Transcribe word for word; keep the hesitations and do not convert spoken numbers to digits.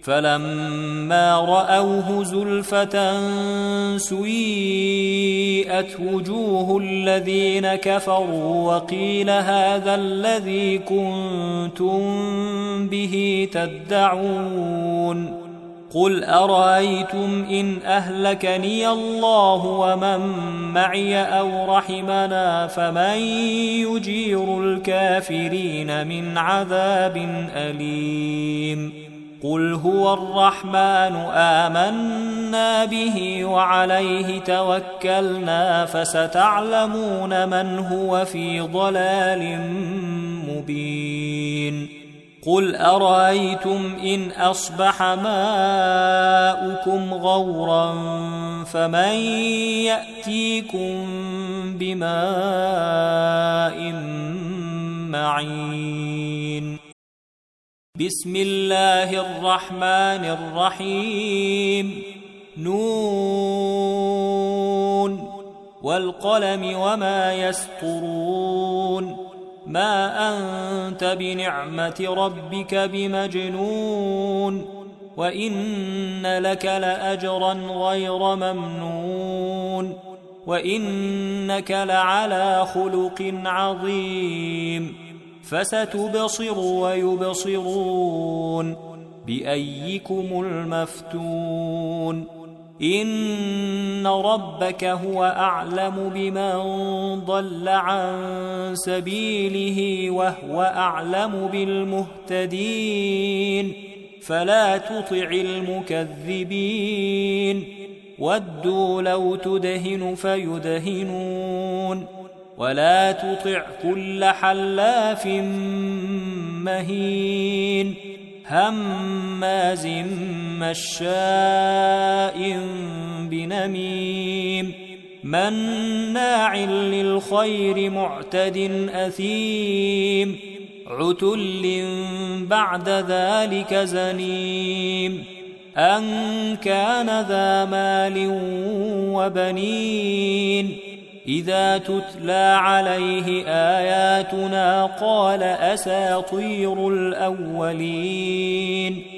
فلما رأوه زلفة سيئت وجوه الذين كفروا وقيل هذا الذي كنتم به تدعون قل أرأيتم إن أهلكني الله ومن معي أو رحمنا فمن يجير الكافرين من عذاب أليم قل هو الرحمن آمنا به وعليه توكلنا فستعلمون من هو في ضلال مبين قل أرأيتم إن أصبح ماؤكم غورا فمن يأتيكم بماء معين بسم الله الرحمن الرحيم نون والقلم وما يسطرون ما أنت بنعمة ربك بمجنون وإن لك لأجرا غير ممنون وإنك لعلى خلق عظيم فستبصر ويبصرون بأيكم المفتون إن ربك هو أعلم بمن ضل عن سبيله وهو أعلم بالمهتدين فلا تطع المكذبين ودوا لو تدهن فيدهنون ولا تطع كل حلاف مهين هماز مشاء بنميم مناع للخير معتد أثيم عتل بعد ذلك زنيم أن كان ذا مال وبنين إذا تتلى عليه آياتنا قال أساطير الأولين